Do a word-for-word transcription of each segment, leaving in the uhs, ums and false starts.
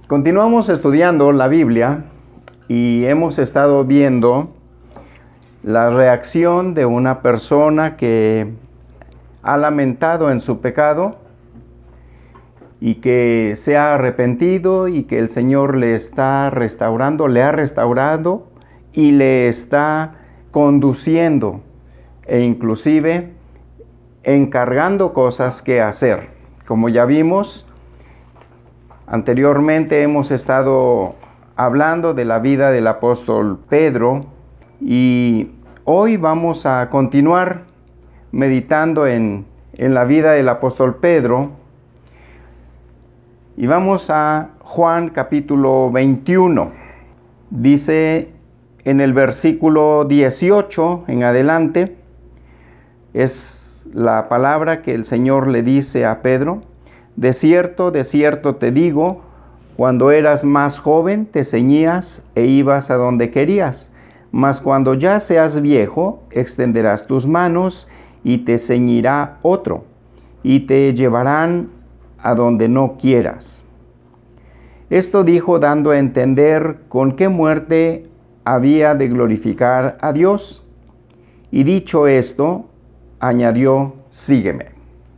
Continuamos estudiando la Biblia y hemos estado viendo la reacción de una persona que ha lamentado en su pecado y que se ha arrepentido y que el Señor le está restaurando, le ha restaurado y le está conduciendo e inclusive encargando cosas que hacer. Como ya vimos, anteriormente hemos estado hablando de la vida del apóstol Pedro y hoy vamos a continuar meditando en, en la vida del apóstol Pedro y vamos a Juan capítulo veintiuno. Dice en el versículo dieciocho en adelante, es la palabra que el Señor le dice a Pedro: de cierto, de cierto te digo, cuando eras más joven te ceñías e ibas a donde querías, mas cuando ya seas viejo, extenderás tus manos y te ceñirá otro, y te llevarán a donde no quieras. Esto dijo dando a entender con qué muerte había de glorificar a Dios. Y dicho esto, añadió: sígueme.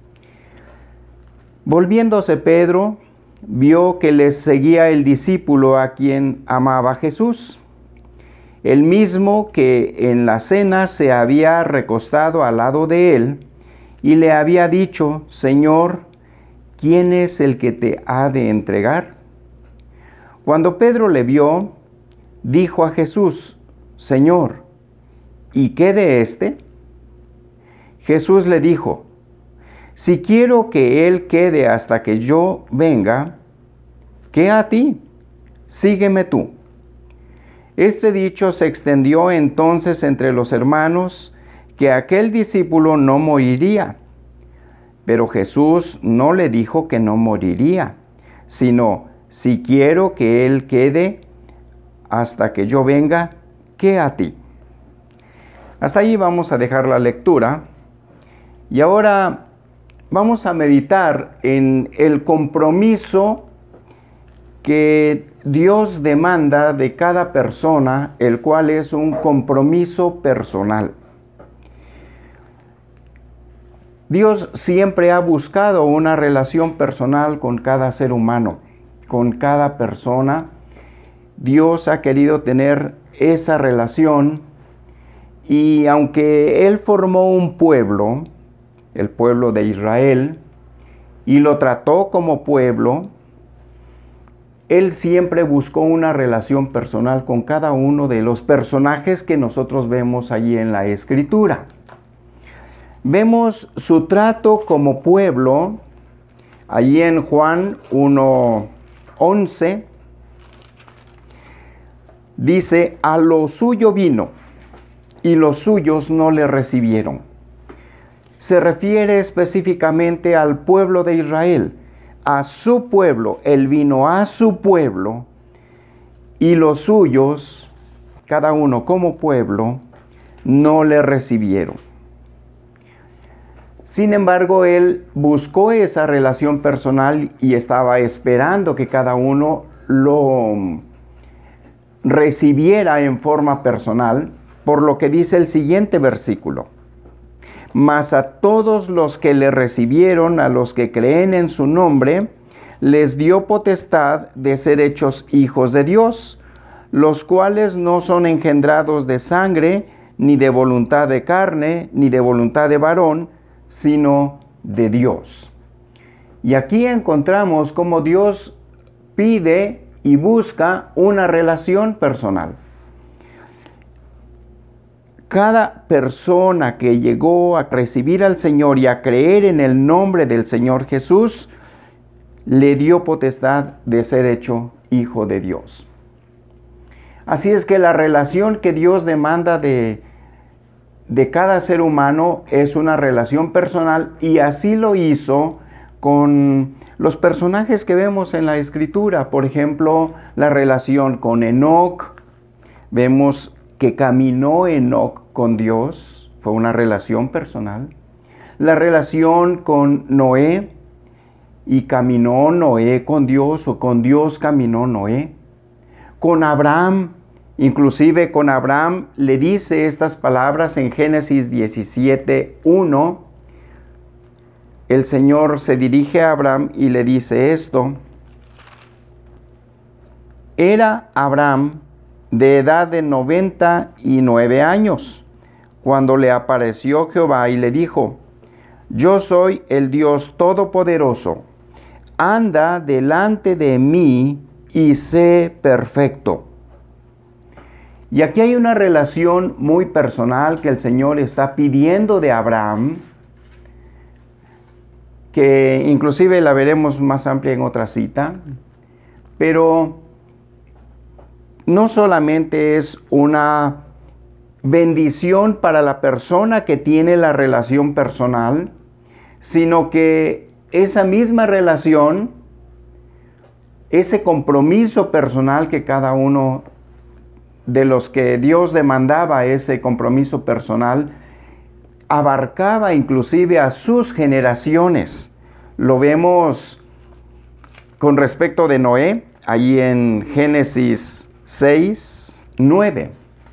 Volviéndose Pedro, vio que les seguía el discípulo a quien amaba Jesús, el mismo que en la cena se había recostado al lado de él y le había dicho: Señor, ¿quién es el que te ha de entregar? Cuando Pedro le vio, dijo a Jesús: Señor, ¿y qué de éste? Jesús le dijo: si quiero que él quede hasta que yo venga, ¿qué a ti? Sígueme tú. Este dicho se extendió entonces entre los hermanos, que aquel discípulo no moriría. Pero Jesús no le dijo que no moriría, sino: si quiero que él quede hasta que yo venga, ¿qué a ti? Hasta ahí vamos a dejar la lectura. Y ahora vamos a meditar en el compromiso que Dios demanda de cada persona, el cual es un compromiso personal. Dios siempre ha buscado una relación personal con cada ser humano, con cada persona. Dios ha querido tener esa relación y aunque Él formó un pueblo, el pueblo de Israel, y lo trató como pueblo, Él siempre buscó una relación personal con cada uno de los personajes que nosotros vemos allí en la Escritura. Vemos su trato como pueblo allí en Juan uno once. Dice: a lo suyo vino, y los suyos no le recibieron. Se refiere específicamente al pueblo de Israel, a su pueblo. Él vino a su pueblo y los suyos, cada uno como pueblo, no le recibieron. Sin embargo, Él buscó esa relación personal y estaba esperando que cada uno lo recibiera en forma personal, por lo que dice el siguiente versículo: mas a todos los que le recibieron, a los que creen en su nombre, les dio potestad de ser hechos hijos de Dios, los cuales no son engendrados de sangre, ni de voluntad de carne, ni de voluntad de varón, sino de Dios. Y aquí encontramos cómo Dios pide y busca una relación personal. Cada persona que llegó a recibir al Señor y a creer en el nombre del Señor Jesús, le dio potestad de ser hecho hijo de Dios. Así es que la relación que Dios demanda de, de cada ser humano es una relación personal, y así lo hizo con los personajes que vemos en la Escritura. Por ejemplo, la relación con Enoc. Vemos que caminó Enoc con Dios, fue una relación personal. La relación con Noé y caminó Noé con Dios, o con Dios caminó Noé. Con Abraham, inclusive con Abraham le dice estas palabras en Génesis diecisiete, uno. El Señor se dirige a Abraham y le dice esto: era Abraham de edad de noventa y nueve años, cuando le apareció Jehová y le dijo: yo soy el Dios Todopoderoso, anda delante de mí y sé perfecto. Y aquí hay una relación muy personal que el Señor está pidiendo de Abraham, que inclusive la veremos más amplia en otra cita, pero no solamente es una bendición para la persona que tiene la relación personal, sino que esa misma relación, ese compromiso personal que cada uno de los que Dios demandaba, ese compromiso personal, abarcaba inclusive a sus generaciones. Lo vemos con respecto de Noé, allí en Génesis seis, nueve.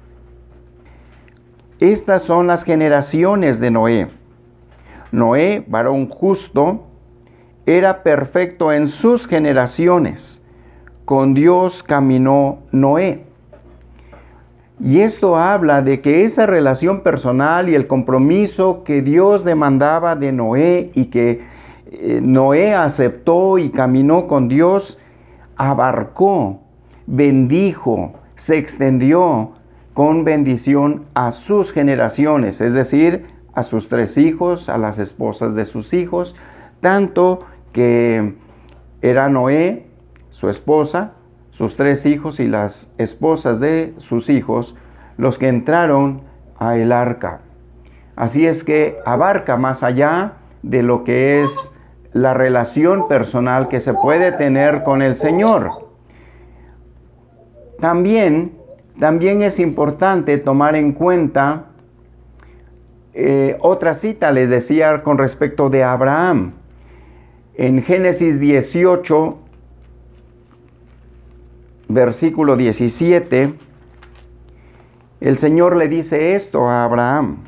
Estas son las generaciones de Noé. Noé, varón justo, era perfecto en sus generaciones. Con Dios caminó Noé. Y esto habla de que esa relación personal y el compromiso que Dios demandaba de Noé y que eh, Noé aceptó y caminó con Dios, abarcó, bendijo, se extendió con bendición a sus generaciones, es decir, a sus tres hijos, a las esposas de sus hijos, tanto que era Noé, su esposa, sus tres hijos y las esposas de sus hijos, los que entraron a el arca. Así es que abarca más allá de lo que es la relación personal que se puede tener con el Señor. También, también es importante tomar en cuenta eh, otra cita, les decía, con respecto de Abraham. En Génesis dieciocho, versículo diecisiete, el Señor le dice esto a Abraham: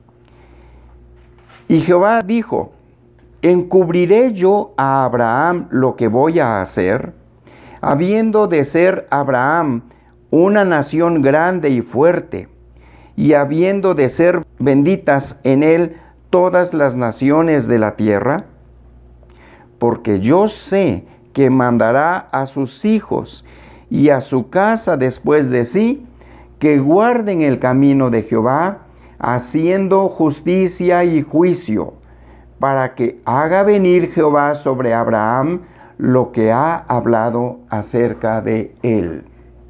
y Jehová dijo: ¿encubriré yo a Abraham lo que voy a hacer? Habiendo de ser Abraham una nación grande y fuerte, y habiendo de ser benditas en él todas las naciones de la tierra, porque yo sé que mandará a sus hijos y a su casa después de sí, que guarden el camino de Jehová, haciendo justicia y juicio, para que haga venir Jehová sobre Abraham lo que ha hablado acerca de él.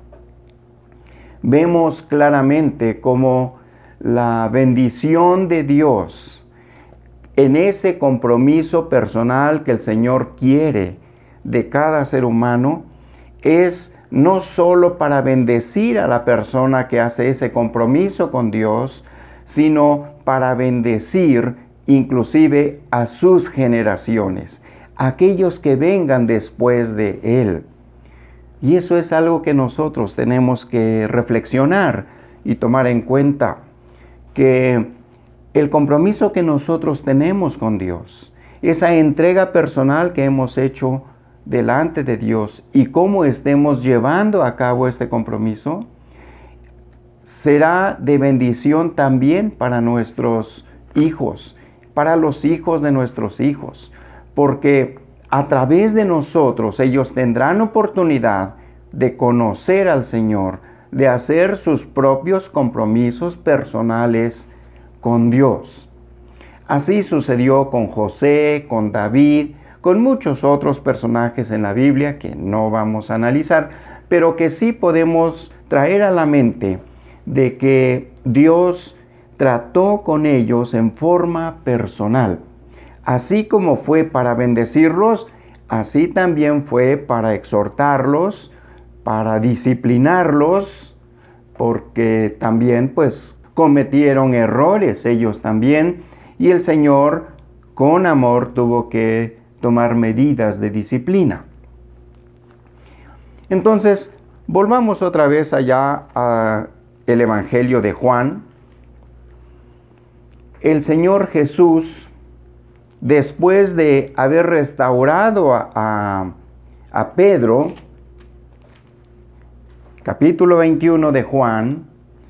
Vemos claramente cómo la bendición de Dios en ese compromiso personal que el Señor quiere de cada ser humano es no solo para bendecir a la persona que hace ese compromiso con Dios, sino para bendecir inclusive a sus generaciones, aquellos que vengan después de él. Y eso es algo que nosotros tenemos que reflexionar y tomar en cuenta, que el compromiso que nosotros tenemos con Dios, esa entrega personal que hemos hecho delante de Dios y cómo estemos llevando a cabo este compromiso, será de bendición también para nuestros hijos, para los hijos de nuestros hijos, porque a través de nosotros ellos tendrán oportunidad de conocer al Señor, de hacer sus propios compromisos personales con Dios. Así sucedió con José, con David, con muchos otros personajes en la Biblia que no vamos a analizar, pero que sí podemos traer a la mente de que Dios trató con ellos en forma personal. Así como fue para bendecirlos, así también fue para exhortarlos, para disciplinarlos, porque también pues cometieron errores ellos también, y el Señor con amor tuvo que tomar medidas de disciplina. Entonces, volvamos otra vez allá al Evangelio de Juan. El Señor Jesús, después de haber restaurado a, a, a Pedro, capítulo veintiuno de Juan,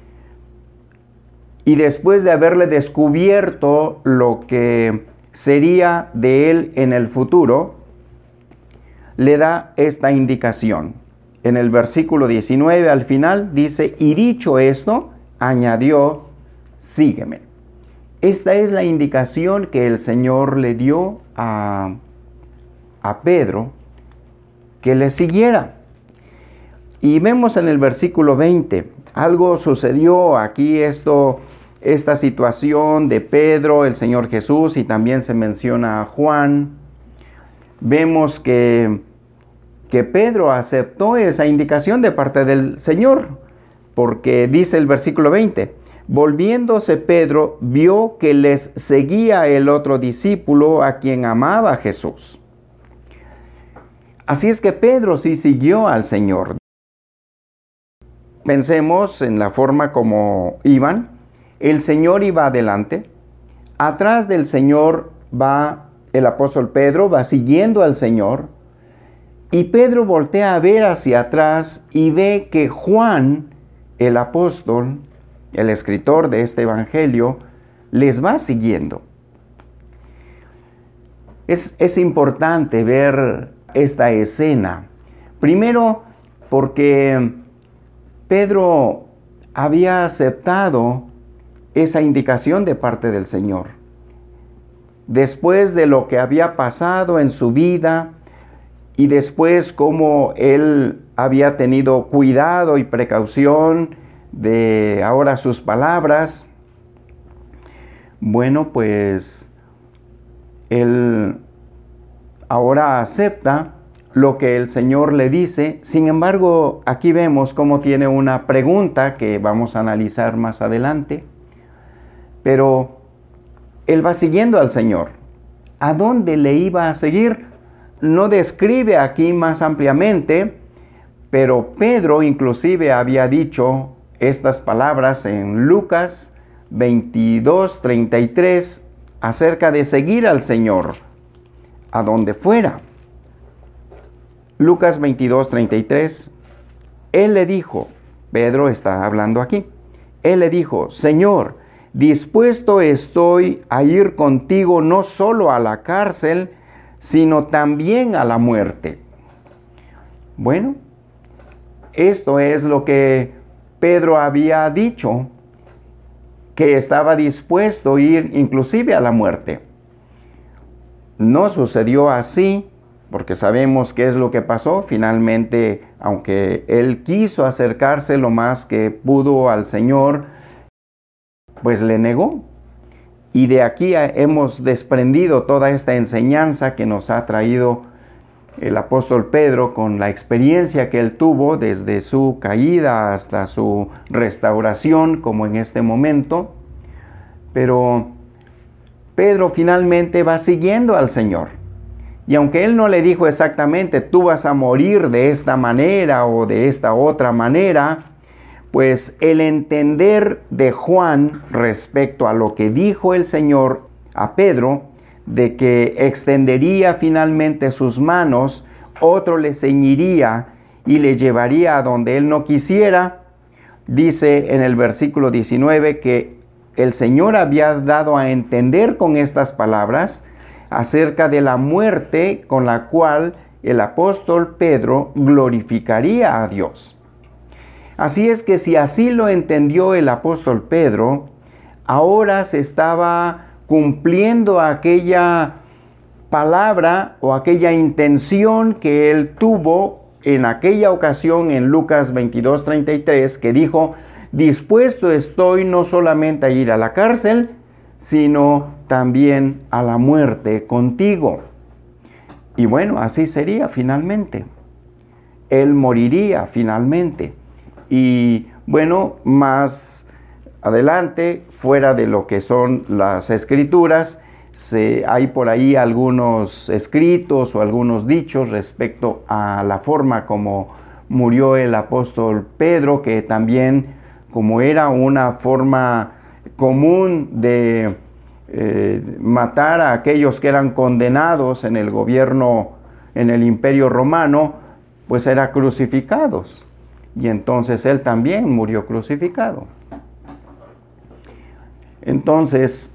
y después de haberle descubierto lo que sería de él en el futuro, le da esta indicación. En el versículo diecinueve al final dice, y dicho esto, añadió, sígueme. Esta es la indicación que el Señor le dio a, a Pedro, que le siguiera. Y vemos en el versículo veinte, algo sucedió aquí, esto, esta situación de Pedro, el Señor Jesús, y también se menciona a Juan. Vemos que, que Pedro aceptó esa indicación de parte del Señor, porque dice el versículo veinte, volviéndose Pedro, vio que les seguía el otro discípulo a quien amaba Jesús. Así es que Pedro sí siguió al Señor. Pensemos en la forma como iban. El Señor iba adelante. Atrás del Señor va el apóstol Pedro, va siguiendo al Señor. Y Pedro voltea a ver hacia atrás y ve que Juan, el apóstol, el escritor de este evangelio, les va siguiendo. Es, es importante ver esta escena. Primero, porque Pedro había aceptado esa indicación de parte del Señor. Después de lo que había pasado en su vida y después cómo él había tenido cuidado y precaución de ahora sus palabras, bueno, pues él ahora acepta lo que el Señor le dice. Sin embargo, aquí vemos cómo tiene una pregunta que vamos a analizar más adelante. Pero él va siguiendo al Señor. ¿A dónde le iba a seguir? No describe aquí más ampliamente, pero Pedro inclusive había dicho estas palabras en Lucas veintidós, treinta y tres acerca de seguir al Señor a donde fuera. Lucas veintidós, treinta y tres, él le dijo, Pedro está hablando aquí, él le dijo, Señor, dispuesto estoy a ir contigo no solo a la cárcel, sino también a la muerte. Bueno, esto es lo que Pedro había dicho, que estaba dispuesto a ir inclusive a la muerte. No sucedió así, porque sabemos qué es lo que pasó. Finalmente, aunque él quiso acercarse lo más que pudo al Señor, pues le negó. Y de aquí hemos desprendido toda esta enseñanza que nos ha traído el apóstol Pedro con la experiencia que él tuvo desde su caída hasta su restauración, como en este momento. Pero Pedro finalmente va siguiendo al Señor. Y aunque él no le dijo exactamente, tú vas a morir de esta manera o de esta otra manera, pues el entender de Juan respecto a lo que dijo el Señor a Pedro, de que extendería finalmente sus manos, otro le ceñiría y le llevaría a donde él no quisiera, dice en el versículo diecinueve que el Señor había dado a entender con estas palabras acerca de la muerte con la cual el apóstol Pedro glorificaría a Dios. Así es que si así lo entendió el apóstol Pedro, ahora se estaba cumpliendo aquella palabra o aquella intención que él tuvo en aquella ocasión en Lucas veintidós, treinta y tres, que dijo, dispuesto estoy no solamente a ir a la cárcel, sino también a la muerte contigo. Y bueno, así sería finalmente. Él moriría finalmente. Y bueno, más adelante, fuera de lo que son las escrituras, se, hay por ahí algunos escritos o algunos dichos respecto a la forma como murió el apóstol Pedro, que también, como era una forma común de eh, matar a aquellos que eran condenados en el gobierno, en el Imperio Romano, pues era crucificados. Y entonces él también murió crucificado. Entonces,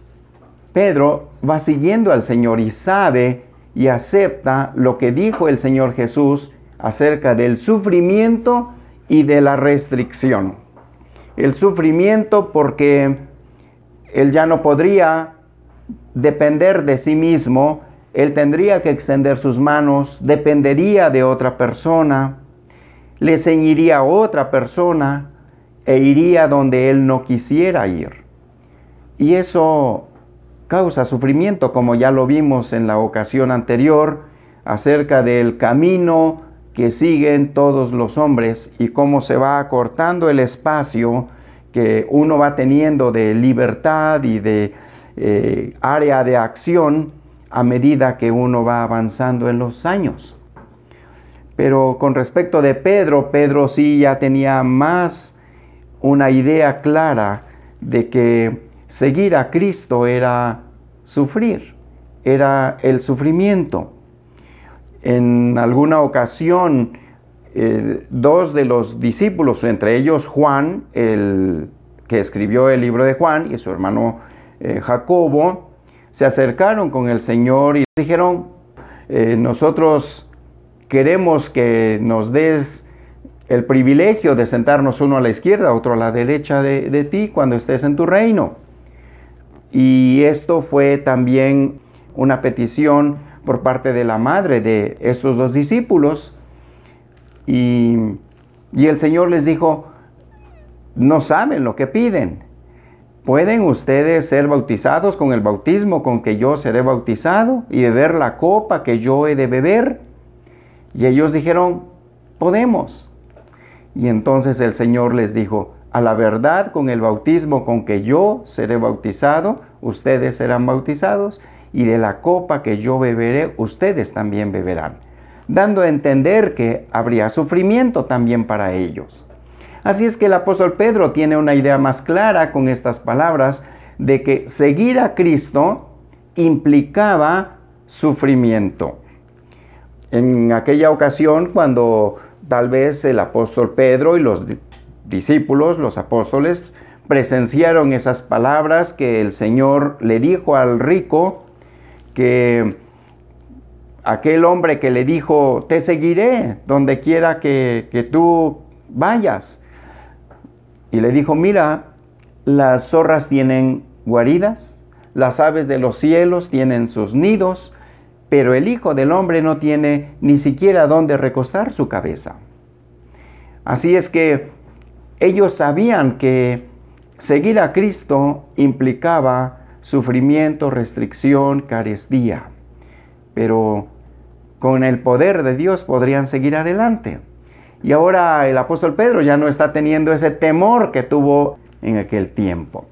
Pedro va siguiendo al Señor y sabe y acepta lo que dijo el Señor Jesús acerca del sufrimiento y de la restricción. El sufrimiento porque él ya no podría depender de sí mismo, él tendría que extender sus manos, dependería de otra persona, le ceñiría a otra persona e iría donde él no quisiera ir. Y eso causa sufrimiento, como ya lo vimos en la ocasión anterior, acerca del camino que siguen todos los hombres y cómo se va acortando el espacio que uno va teniendo de libertad y de eh, área de acción a medida que uno va avanzando en los años. Pero con respecto de Pedro, Pedro sí ya tenía más una idea clara de que seguir a Cristo era sufrir, era el sufrimiento. En alguna ocasión, eh, dos de los discípulos, entre ellos Juan, el que escribió el libro de Juan, y su hermano eh, Jacobo, se acercaron con el Señor y dijeron, eh, nosotros queremos que nos des el privilegio de sentarnos uno a la izquierda, otro a la derecha de, de ti cuando estés en tu reino. Y esto fue también una petición por parte de la madre de estos dos discípulos. Y, y el Señor les dijo, no saben lo que piden. ¿Pueden ustedes ser bautizados con el bautismo con que yo seré bautizado y beber la copa que yo he de beber? Y ellos dijeron, podemos. Y entonces el Señor les dijo, a la verdad, con el bautismo con que yo seré bautizado, ustedes serán bautizados, y de la copa que yo beberé, ustedes también beberán, dando a entender que habría sufrimiento también para ellos. Así es que el apóstol Pedro tiene una idea más clara con estas palabras de que seguir a Cristo implicaba sufrimiento. En aquella ocasión, cuando tal vez el apóstol Pedro y los discípulos, los apóstoles, presenciaron esas palabras que el Señor le dijo al rico, que aquel hombre que le dijo, te seguiré donde quiera que, que tú vayas. Y le dijo, mira, las zorras tienen guaridas, las aves de los cielos tienen sus nidos, pero el Hijo del Hombre no tiene ni siquiera dónde recostar su cabeza. Así es que ellos sabían que seguir a Cristo implicaba sufrimiento, restricción, carestía, pero con el poder de Dios podrían seguir adelante. Y ahora el apóstol Pedro ya no está teniendo ese temor que tuvo en aquel tiempo.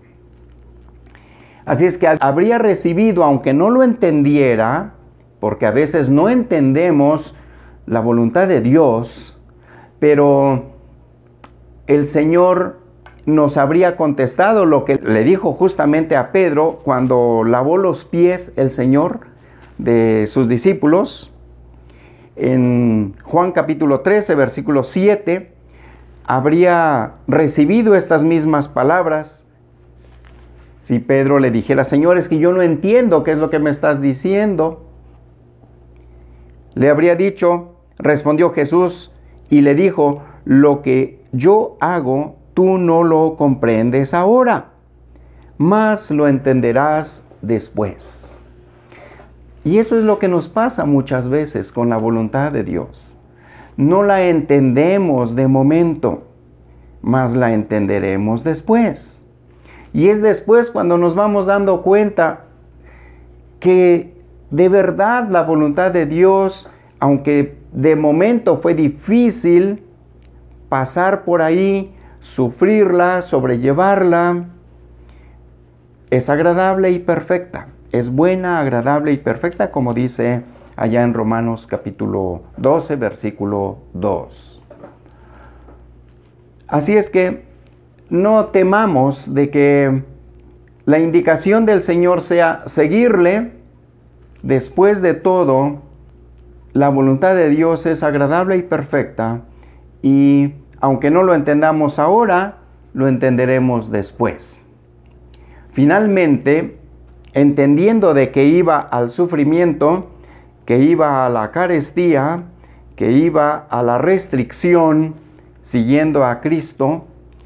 Así es que habría recibido, aunque no lo entendiera, porque a veces no entendemos la voluntad de Dios, pero el Señor nos habría contestado lo que le dijo justamente a Pedro cuando lavó los pies el Señor de sus discípulos. En Juan capítulo trece, versículo siete, habría recibido estas mismas palabras. Si Pedro le dijera, Señor, es que yo no entiendo qué es lo que me estás diciendo, le habría dicho, respondió Jesús y le dijo, lo que yo hago, tú no lo comprendes ahora, mas lo entenderás después. Y eso es lo que nos pasa muchas veces con la voluntad de Dios. No la entendemos de momento, mas la entenderemos después. Y es después cuando nos vamos dando cuenta que de verdad la voluntad de Dios, aunque de momento fue difícil pasar por ahí, sufrirla, sobrellevarla, es agradable y perfecta. es buena, agradable y perfecta, como dice allá en Romanos capítulo doce, versículo dos. Así es que no temamos de que la indicación del Señor sea seguirle. Después de todo, la voluntad de Dios es agradable y perfecta, y aunque no lo entendamos ahora, lo entenderemos después. Finalmente, entendiendo de que iba al sufrimiento, que iba a la carestía, que iba a la restricción, siguiendo a Cristo,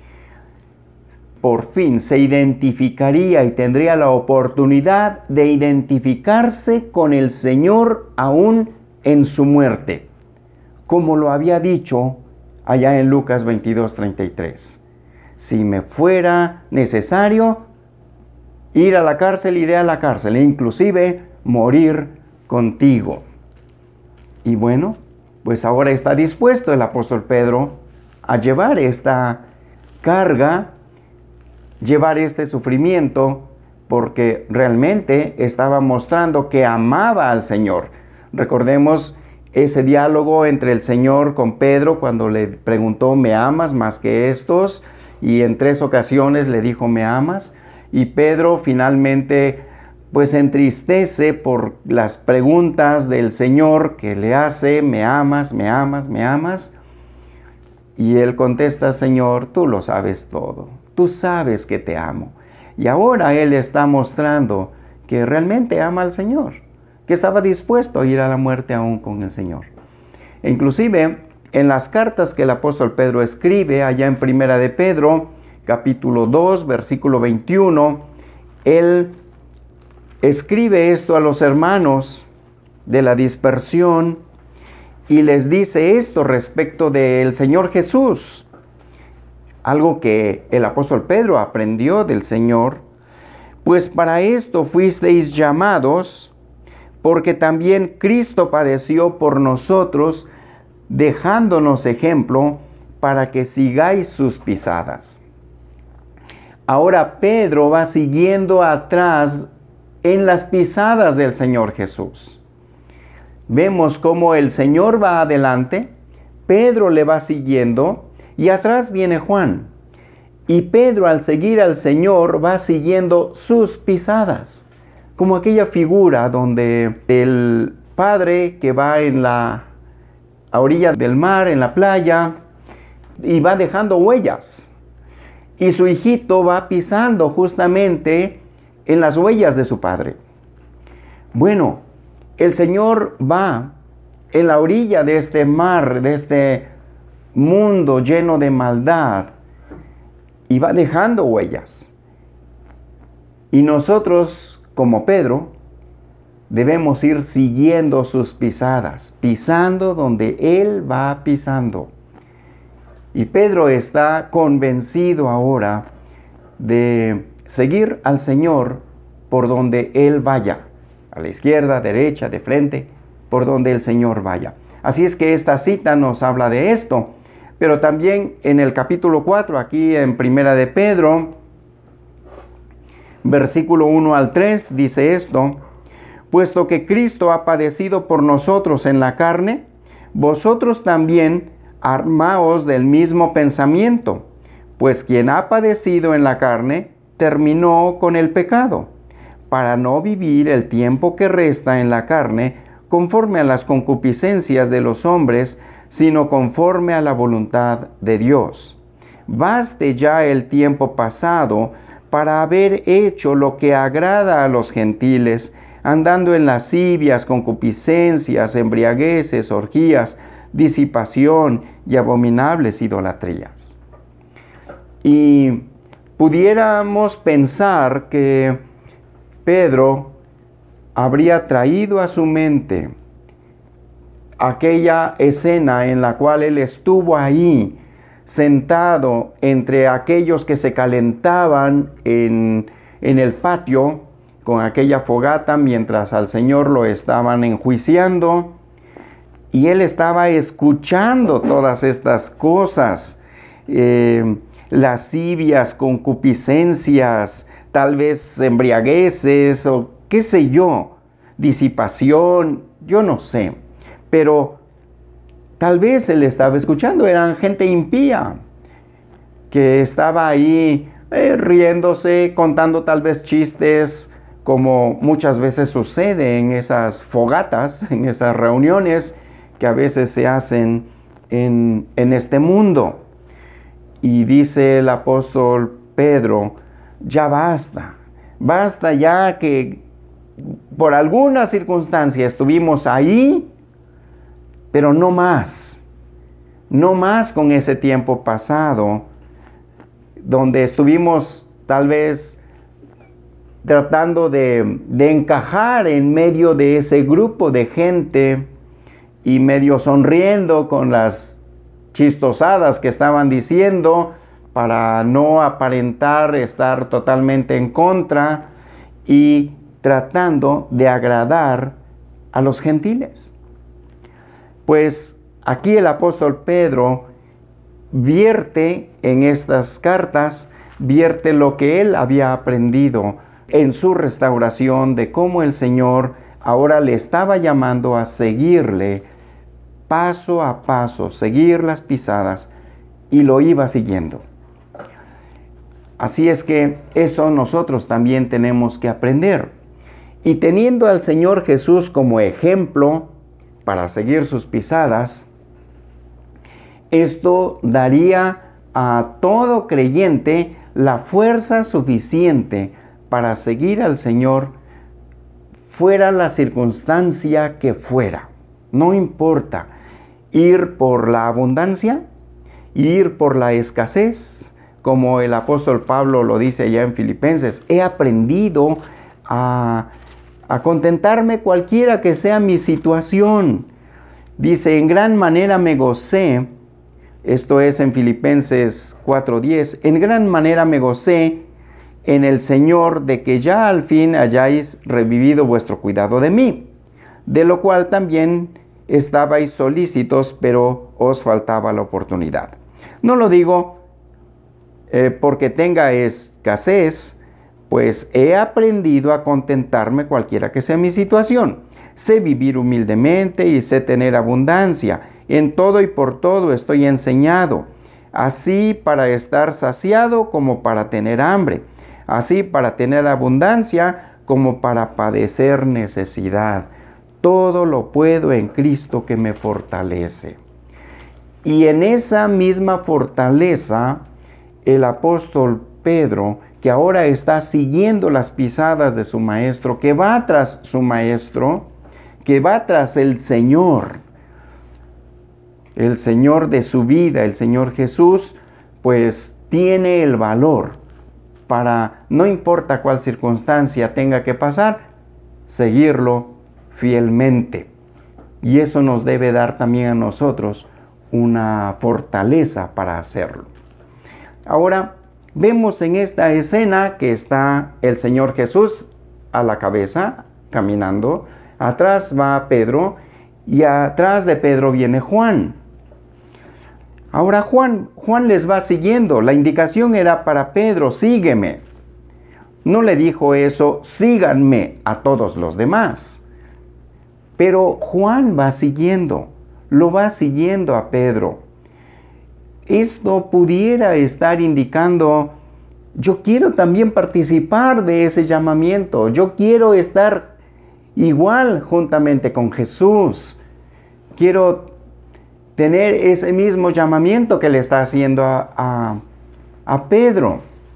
por fin se identificaría y tendría la oportunidad de identificarse con el Señor aún en su muerte, como lo había dicho allá en Lucas veintidós, treinta y tres. Si me fuera necesario ir a la cárcel, iré a la cárcel, e inclusive morir contigo. Y bueno, pues ahora está dispuesto el apóstol Pedro a llevar esta carga, llevar este sufrimiento, porque realmente estaba mostrando que amaba al Señor. Recordemos ese diálogo entre el Señor con Pedro cuando le preguntó, ¿me amas más que estos? Y en tres ocasiones le dijo, ¿me amas? Y Pedro finalmente pues se entristece por las preguntas del Señor que le hace, ¿me amas, me amas, me amas? Y él contesta, Señor, tú lo sabes todo, tú sabes que te amo. Y ahora él está mostrando que realmente ama al Señor, que estaba dispuesto a ir a la muerte aún con el Señor. E inclusive en las cartas que el apóstol Pedro escribe, allá en Primera de Pedro, capítulo dos, versículo veintiuno, él escribe esto a los hermanos de la dispersión y les dice esto respecto del Señor Jesús, algo que el apóstol Pedro aprendió del Señor. Pues para esto fuisteis llamados, porque también Cristo padeció por nosotros, dejándonos ejemplo para que sigáis sus pisadas. Ahora Pedro va siguiendo atrás en las pisadas del Señor Jesús. Vemos cómo el Señor va adelante, Pedro le va siguiendo y atrás viene Juan. Y Pedro, al seguir al Señor, va siguiendo sus pisadas, como aquella figura donde el padre que va en la a orilla del mar, en la playa, y va dejando huellas. Y su hijito va pisando justamente en las huellas de su padre. Bueno, el Señor va en la orilla de este mar, de este mundo lleno de maldad, y va dejando huellas. Y nosotros, como Pedro, debemos ir siguiendo sus pisadas, pisando donde Él va pisando. Y Pedro está convencido ahora de seguir al Señor por donde Él vaya, a la izquierda, derecha, de frente, por donde el Señor vaya. Así es que esta cita nos habla de esto, pero también en el capítulo cuatro, aquí en Primera de Pedro, versículo uno al tres, dice esto: puesto que Cristo ha padecido por nosotros en la carne, vosotros también armaos del mismo pensamiento, pues quien ha padecido en la carne terminó con el pecado, para no vivir el tiempo que resta en la carne conforme a las concupiscencias de los hombres, sino conforme a la voluntad de Dios. Baste ya el tiempo pasado para haber hecho lo que agrada a los gentiles, andando en lascivias, concupiscencias, embriagueces, orgías, disipación y abominables idolatrías. Y pudiéramos pensar que Pedro habría traído a su mente aquella escena en la cual él estuvo ahí, sentado entre aquellos que se calentaban en, en el patio con aquella fogata mientras al Señor lo estaban enjuiciando, y él estaba escuchando todas estas cosas, eh, lascivias, concupiscencias, tal vez embriagueces o qué sé yo, disipación, yo no sé. Pero tal vez él estaba escuchando, eran gente impía, que estaba ahí eh, riéndose, contando tal vez chistes, como muchas veces sucede en esas fogatas, en esas reuniones que a veces se hacen en, en este mundo. Y dice el apóstol Pedro, ya basta, basta ya que por alguna circunstancia estuvimos ahí, pero no más, no más con ese tiempo pasado, donde estuvimos tal vez tratando de, de encajar en medio de ese grupo de gente y medio sonriendo con las chistosadas que estaban diciendo para no aparentar estar totalmente en contra y tratando de agradar a los gentiles. Pues aquí el apóstol Pedro vierte en estas cartas, vierte lo que él había aprendido en su restauración, de cómo el Señor ahora le estaba llamando a seguirle paso a paso, seguir las pisadas, y lo iba siguiendo. Así es que eso nosotros también tenemos que aprender. Y teniendo al Señor Jesús como ejemplo para seguir sus pisadas, esto daría a todo creyente la fuerza suficiente para seguir al Señor, fuera la circunstancia que fuera. No importa, ir por la abundancia, ir por la escasez, como el apóstol Pablo lo dice allá en Filipenses, he aprendido a, a contentarme cualquiera que sea mi situación. Dice, en gran manera me gocé, esto es en Filipenses cuatro diez, en gran manera me gocé en el Señor de que ya al fin hayáis revivido vuestro cuidado de mí, de lo cual también estabais solícitos, pero os faltaba la oportunidad. No lo digo eh, porque tenga escasez, pues he aprendido a contentarme cualquiera que sea mi situación. Sé vivir humildemente y sé tener abundancia. En todo y por todo estoy enseñado, así para estar saciado como para tener hambre, así para tener abundancia como para padecer necesidad. Todo lo puedo en Cristo que me fortalece. Y en esa misma fortaleza, el apóstol Pedro, que ahora está siguiendo las pisadas de su maestro, que va tras su maestro, que va tras el Señor, el Señor de su vida, el Señor Jesús, pues tiene el valor para, no importa cuál circunstancia tenga que pasar, seguirlo fielmente. Y eso nos debe dar también a nosotros una fortaleza para hacerlo. Ahora, vemos en esta escena que está el Señor Jesús a la cabeza, caminando. Atrás va Pedro y atrás de Pedro viene Juan. Ahora Juan, Juan les va siguiendo. La indicación era para Pedro, sígueme. No le dijo eso, síganme a todos los demás. Pero Juan va siguiendo, lo va siguiendo a Pedro. Esto pudiera estar indicando, yo quiero también participar de ese llamamiento, yo quiero estar igual juntamente con Jesús, quiero tener ese mismo llamamiento que le está haciendo a, a, a Pedro.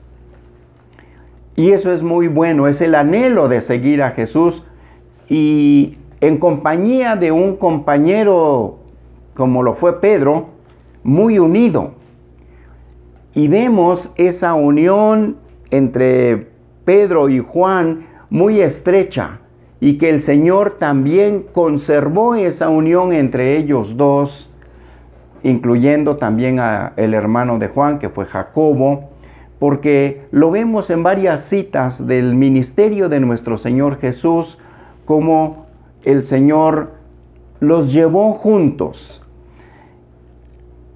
Y eso es muy bueno, es el anhelo de seguir a Jesús y en compañía de un compañero como lo fue Pedro, muy unido. Y vemos esa unión entre Pedro y Juan muy estrecha y que el Señor también conservó esa unión entre ellos dos, incluyendo también al hermano de Juan, que fue Jacobo, porque lo vemos en varias citas del ministerio de nuestro Señor Jesús, como el Señor los llevó juntos.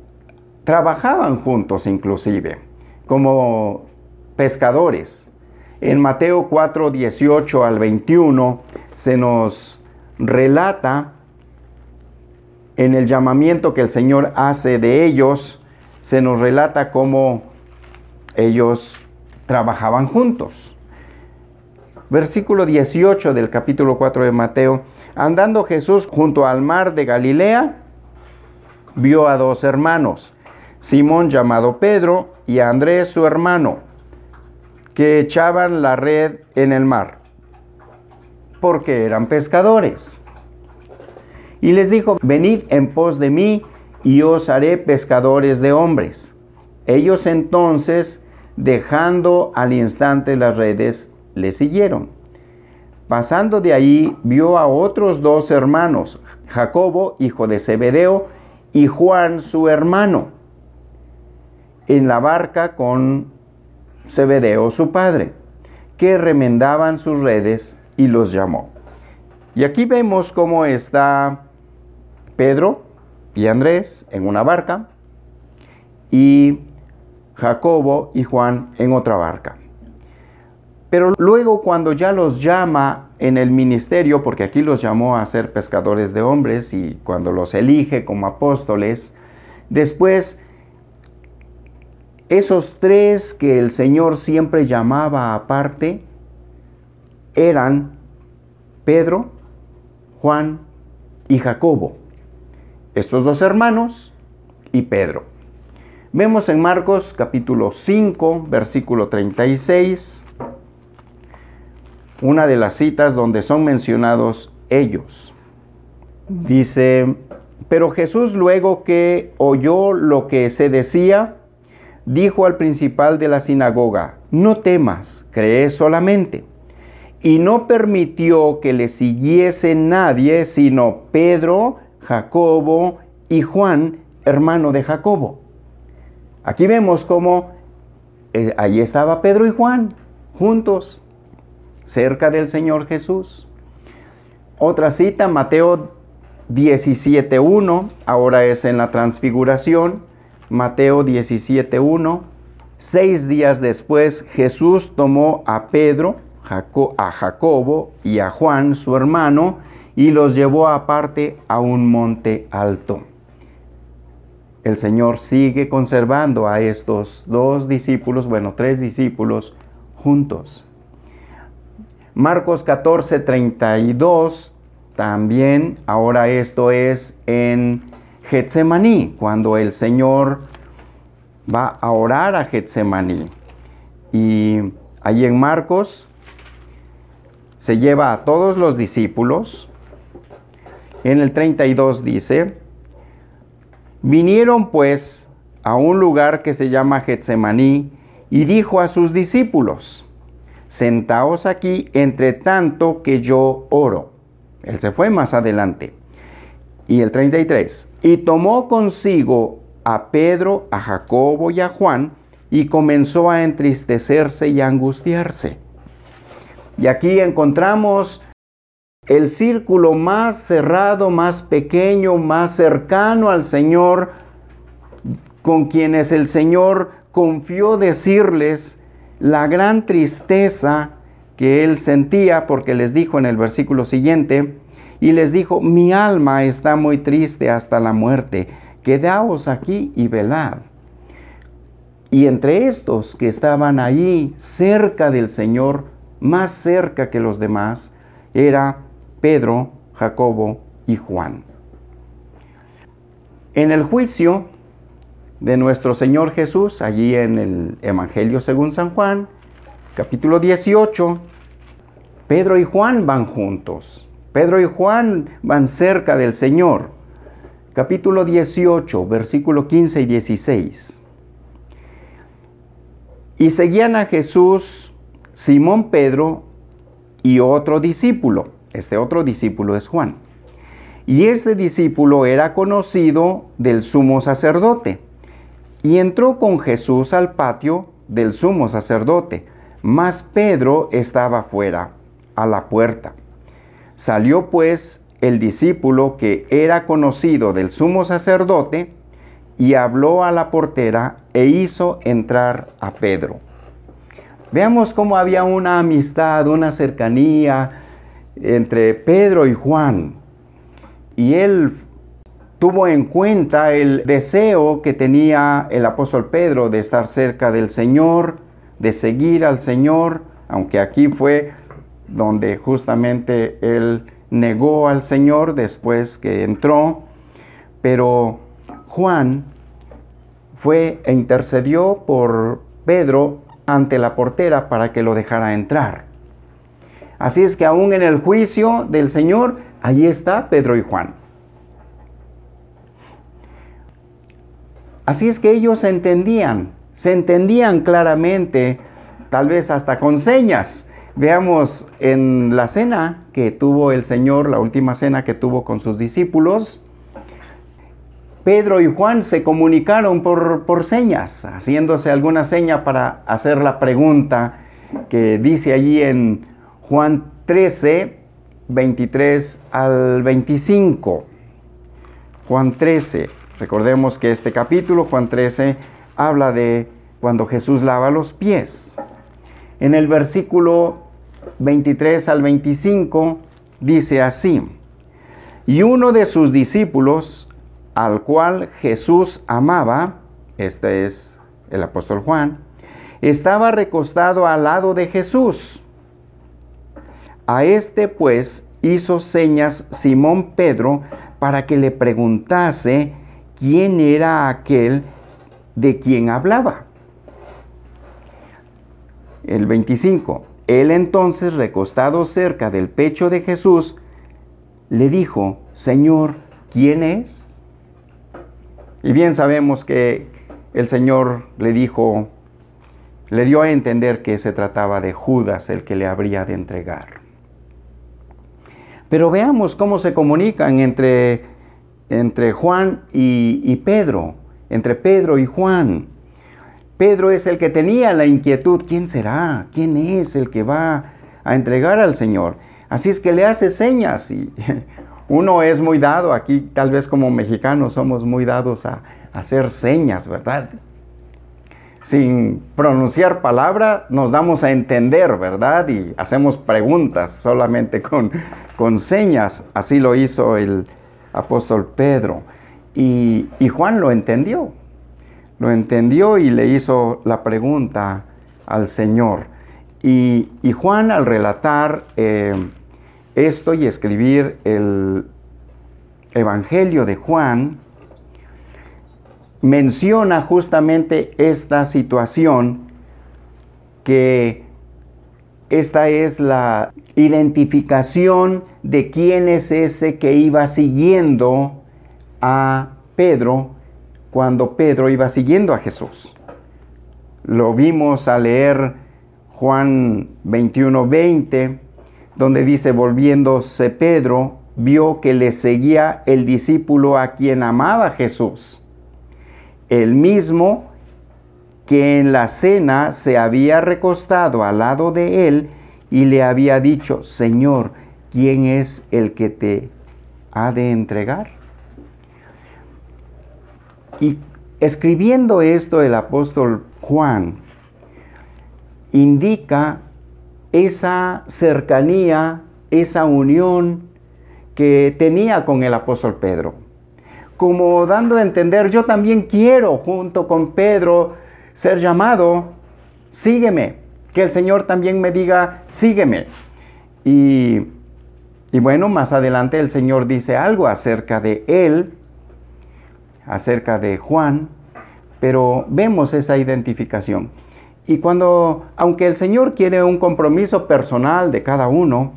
Trabajaban juntos inclusive, como pescadores. En Mateo cuatro, dieciocho al veintiuno se nos relata en el llamamiento que el Señor hace de ellos, se nos relata cómo ellos trabajaban juntos. Versículo dieciocho del capítulo cuatro de Mateo. Andando Jesús junto al mar de Galilea, vio a dos hermanos, Simón llamado Pedro y a Andrés su hermano, que echaban la red en el mar, porque eran pescadores. Y les dijo: venid en pos de mí, y os haré pescadores de hombres. Ellos entonces, dejando al instante las redes, le siguieron. Pasando de ahí, vio a otros dos hermanos, Jacobo, hijo de Zebedeo, y Juan, su hermano, en la barca con Zebedeo, su padre, que remendaban sus redes, y los llamó. Y aquí vemos cómo está Pedro y Andrés en una barca, y Jacobo y Juan en otra barca. Pero luego, cuando ya los llama en el ministerio, porque aquí los llamó a ser pescadores de hombres, y cuando los elige como apóstoles, después esos tres que el Señor siempre llamaba aparte eran Pedro, Juan y Jacobo, estos dos hermanos y Pedro. Vemos en Marcos capítulo cinco, versículo treinta y seis, una de las citas donde son mencionados ellos. Dice: pero Jesús, luego que oyó lo que se decía, dijo al principal de la sinagoga: no temas, cree solamente. Y no permitió que le siguiese nadie, sino Pedro, Jacobo y Juan, hermano de Jacobo. Aquí vemos cómo eh, allí estaba Pedro y Juan, juntos, cerca del Señor Jesús. Otra cita, Mateo diecisiete uno, ahora es en la transfiguración. Mateo diecisiete uno. Seis días después, Jesús tomó a Pedro, Jaco- a Jacobo y a Juan, su hermano, y los llevó aparte a un monte alto. El Señor sigue conservando a estos dos discípulos, bueno, tres discípulos, juntos. Marcos catorce, treinta y dos, también, ahora esto es en Getsemaní, cuando el Señor va a orar a Getsemaní. Y allí en Marcos se lleva a todos los discípulos. En el treinta y dos dice: vinieron pues a un lugar que se llama Getsemaní, y dijo a sus discípulos: sentaos aquí entre tanto que yo oro. Él se fue más adelante. Y el treinta y tres, y tomó consigo a Pedro, a Jacobo y a Juan, y comenzó a entristecerse y a angustiarse. Y aquí encontramos el círculo más cerrado, más pequeño, más cercano al Señor, con quienes el Señor confió decirles la gran tristeza que él sentía, porque les dijo en el versículo siguiente, y les dijo: mi alma está muy triste hasta la muerte, quedaos aquí y velad. Y entre estos que estaban ahí cerca del Señor, más cerca que los demás, era Pedro, Jacobo y Juan. En el juicio de nuestro Señor Jesús, allí en el Evangelio según San Juan, capítulo dieciocho, Pedro y Juan van juntos. Pedro y Juan van cerca del Señor. Capítulo dieciocho, versículo quince y dieciséis. Y seguían a Jesús Simón Pedro y otro discípulo. Este otro discípulo es Juan. Y este discípulo era conocido del sumo sacerdote. Y entró con Jesús al patio del sumo sacerdote, mas Pedro estaba fuera, a la puerta. Salió pues el discípulo que era conocido del sumo sacerdote, y habló a la portera e hizo entrar a Pedro. Veamos cómo había una amistad, una cercanía entre Pedro y Juan. Y él tuvo en cuenta el deseo que tenía el apóstol Pedro de estar cerca del Señor, de seguir al Señor, aunque aquí fue donde justamente él negó al Señor después que entró. Pero Juan fue e intercedió por Pedro ante la portera para que lo dejara entrar. Así es que aún en el juicio del Señor, allí está Pedro y Juan. Así es que ellos se entendían, se entendían claramente, tal vez hasta con señas. Veamos en la cena que tuvo el Señor, la última cena que tuvo con sus discípulos, Pedro y Juan se comunicaron por, por señas, haciéndose alguna seña para hacer la pregunta que dice allí en Juan trece, veintitrés al veinticinco. Juan trece, recordemos que este capítulo, Juan trece, habla de cuando Jesús lava los pies. En el versículo veintitrés al veinticinco dice así: y uno de sus discípulos, al cual Jesús amaba, este es el apóstol Juan, estaba recostado al lado de Jesús. A este pues hizo señas Simón Pedro para que le preguntase quién era aquel de quien hablaba. El veinticinco. Él entonces, recostado cerca del pecho de Jesús, le dijo: Señor, ¿quién es? Y bien sabemos que el Señor le dijo, le dio a entender que se trataba de Judas, el que le habría de entregar. Pero veamos cómo se comunican entre, entre Juan y, y Pedro, entre Pedro y Juan. Pedro es el que tenía la inquietud: ¿quién será? ¿Quién es el que va a entregar al Señor? Así es que le hace señas, y uno es muy dado, aquí tal vez como mexicanos somos muy dados a, a hacer señas, ¿verdad? Sin pronunciar palabra nos damos a entender, ¿verdad? Y hacemos preguntas solamente con, con señas. Así lo hizo el apóstol Pedro. Y, y Juan lo entendió. Lo entendió y le hizo la pregunta al Señor. Y, y Juan, al relatar eh, esto y escribir el Evangelio de Juan, menciona justamente esta situación, que esta es la identificación de quién es ese que iba siguiendo a Pedro cuando Pedro iba siguiendo a Jesús. Lo vimos al leer Juan veintiuno, veinte, donde dice: volviéndose Pedro, vio que le seguía el discípulo a quien amaba Jesús, el mismo que en la cena se había recostado al lado de él y le había dicho: Señor, ¿quién es el que te ha de entregar? Y escribiendo esto, el apóstol Juan indica esa cercanía, esa unión que tenía con el apóstol Pedro, como dando a entender: yo también quiero, junto con Pedro, ser llamado, sígueme, que el Señor también me diga, sígueme. Y, y bueno, más adelante el Señor dice algo acerca de él, acerca de Juan, pero vemos esa identificación. Y cuando, aunque el Señor quiere un compromiso personal de cada uno,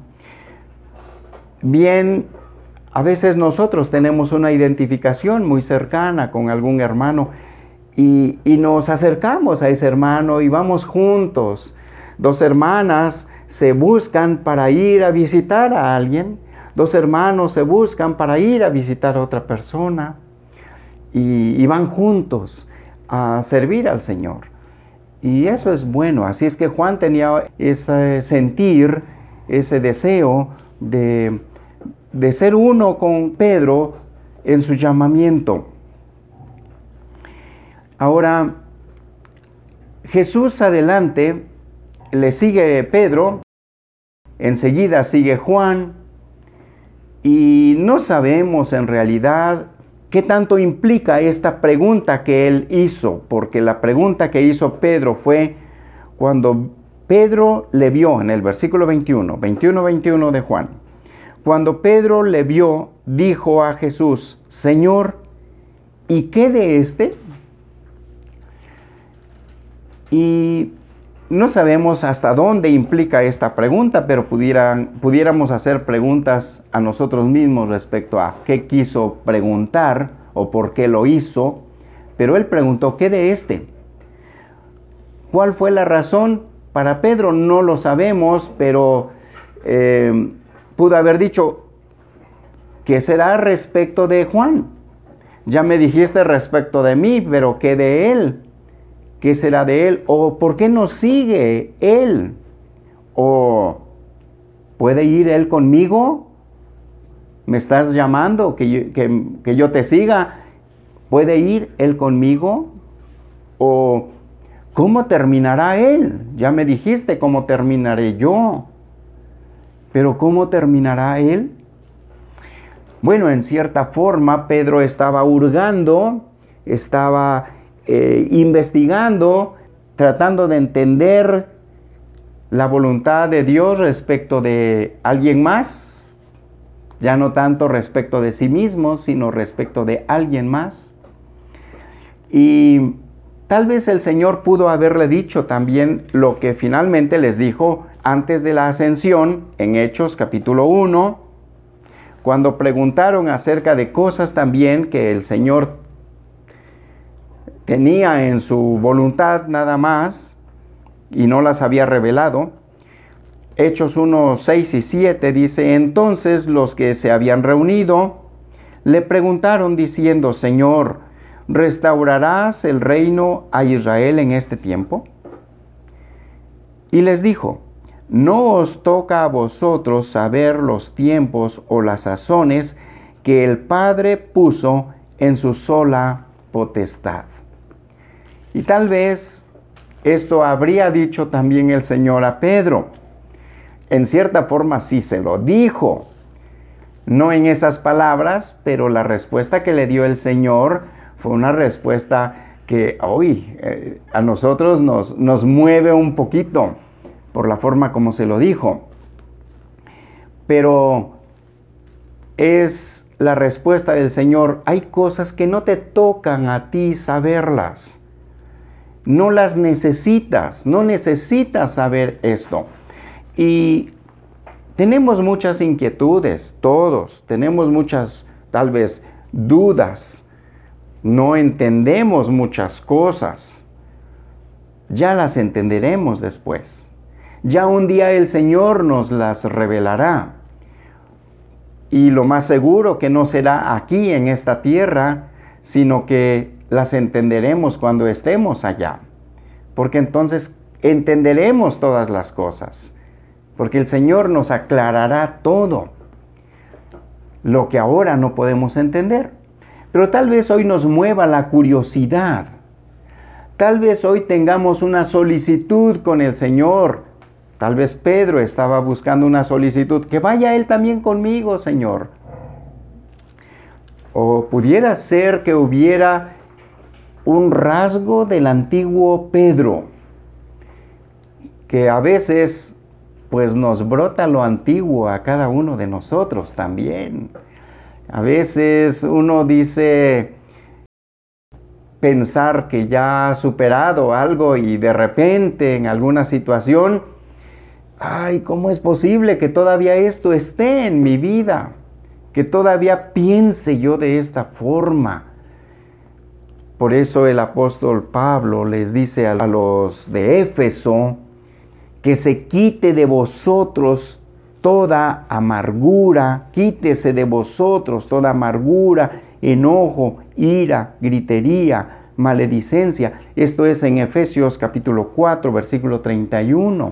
bien, a veces nosotros tenemos una identificación muy cercana con algún hermano y, y nos acercamos a ese hermano y vamos juntos. Dos hermanas se buscan para ir a visitar a alguien, dos hermanos se buscan para ir a visitar a otra persona y, y van juntos a servir al Señor. Y eso es bueno. Así es que Juan tenía ese sentir, ese deseo de, de ser uno con Pedro en su llamamiento. Ahora, Jesús adelante le sigue Pedro, enseguida sigue Juan, y no sabemos en realidad qué tanto implica esta pregunta que él hizo, porque la pregunta que hizo Pedro fue cuando Pedro le vio, en el versículo veintiuno, veintiuno, veintiuno de Juan, cuando Pedro le vio, dijo a Jesús: Señor, ¿y qué de este? Y no sabemos hasta dónde implica esta pregunta, pero pudieran, pudiéramos hacer preguntas a nosotros mismos respecto a qué quiso preguntar o por qué lo hizo. Pero él preguntó: ¿qué de este? ¿Cuál fue la razón para Pedro? No lo sabemos, pero eh, pudo haber dicho: ¿qué será respecto de Juan? Ya me dijiste respecto de mí, pero ¿qué de él? ¿Qué será de él? ¿O por qué no sigue él? ¿O puede ir él conmigo? ¿Me estás llamando que yo, que, que yo te siga? ¿Puede ir él conmigo? ¿O cómo terminará él? Ya me dijiste cómo terminaré yo. ¿Pero cómo terminará él? Bueno, en cierta forma Pedro estaba hurgando, estaba eh, investigando, tratando de entender la voluntad de Dios respecto de alguien más, ya no tanto respecto de sí mismo, sino respecto de alguien más. Y tal vez el Señor pudo haberle dicho también lo que finalmente les dijo antes de la ascensión, en Hechos capítulo uno, cuando preguntaron acerca de cosas también que el Señor tenía en su voluntad nada más y no las había revelado. Hechos uno, seis y siete dice: entonces los que se habían reunido le preguntaron diciendo: Señor, ¿restaurarás el reino a Israel en este tiempo? Y les dijo: no os toca a vosotros saber los tiempos o las sazones que el Padre puso en su sola potestad. Y tal vez esto habría dicho también el Señor a Pedro. En cierta forma sí se lo dijo, no en esas palabras, pero la respuesta que le dio el Señor fue una respuesta que hoy eh, a nosotros nos, nos mueve un poquito por la forma como se lo dijo. Pero es la respuesta del Señor: hay cosas que no te tocan a ti saberlas. No las necesitas, no necesitas saber esto. Y tenemos muchas inquietudes, todos, tenemos muchas, tal vez, dudas. No entendemos muchas cosas. Ya las entenderemos después. Ya un día el Señor nos las revelará. Y lo más seguro que no será aquí en esta tierra, sino que las entenderemos cuando estemos allá. Porque entonces entenderemos todas las cosas. Porque el Señor nos aclarará todo lo que ahora no podemos entender. Pero tal vez hoy nos mueva la curiosidad. Tal vez hoy tengamos una solicitud con el Señor. Tal vez Pedro estaba buscando una solicitud: que vaya él también conmigo, Señor. O pudiera ser que hubiera un rasgo del antiguo Pedro, que a veces pues nos brota lo antiguo a cada uno de nosotros también. A veces uno dice pensar que ya ha superado algo y de repente en alguna situación, ay, ¿cómo es posible que todavía esto esté en mi vida? Que todavía piense yo de esta forma. Por eso el apóstol Pablo les dice a los de Éfeso que se quite de vosotros toda amargura, quítese de vosotros toda amargura, enojo, ira, gritería, maledicencia. Esto es en Efesios capítulo cuatro, versículo treinta y uno.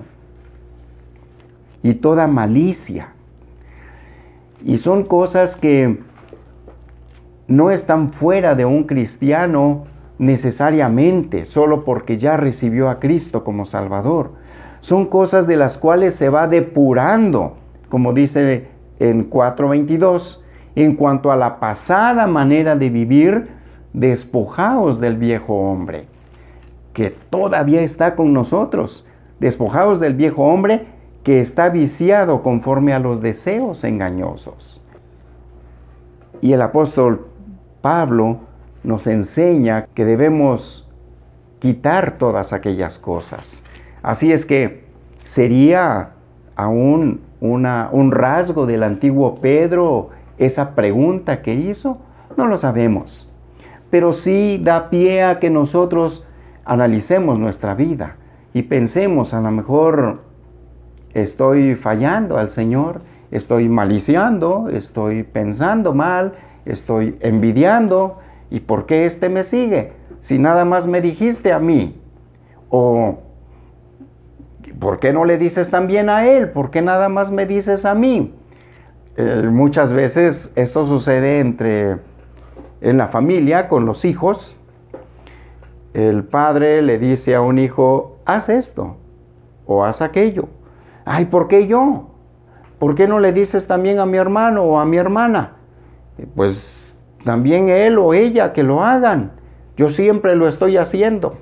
Y toda malicia. Y son cosas que no están fuera de un cristiano necesariamente, solo porque ya recibió a Cristo como Salvador. Son cosas de las cuales se va depurando, como dice en cuatro veintidós, en cuanto a la pasada manera de vivir, despojaos del viejo hombre, que todavía está con nosotros. Despojaos del viejo hombre que está viciado conforme a los deseos engañosos. Y el apóstol Pablo nos enseña que debemos quitar todas aquellas cosas. Así es que sería aún una, un rasgo del antiguo Pedro esa pregunta que hizo. No lo sabemos, pero sí da pie a que nosotros analicemos nuestra vida y pensemos, a lo mejor estoy fallando al Señor, estoy maliciando, estoy pensando mal, estoy envidiando. ¿Y por qué este me sigue? Si nada más me dijiste a mí. O ¿por qué no le dices también a él? ¿Por qué nada más me dices a mí? Eh, muchas veces esto sucede entre en la familia con los hijos. El padre le dice a un hijo, haz esto o haz aquello. Ay, ¿por qué yo? ¿Por qué no le dices también a mi hermano o a mi hermana? Pues también él o ella que lo hagan. Yo siempre lo estoy haciendo.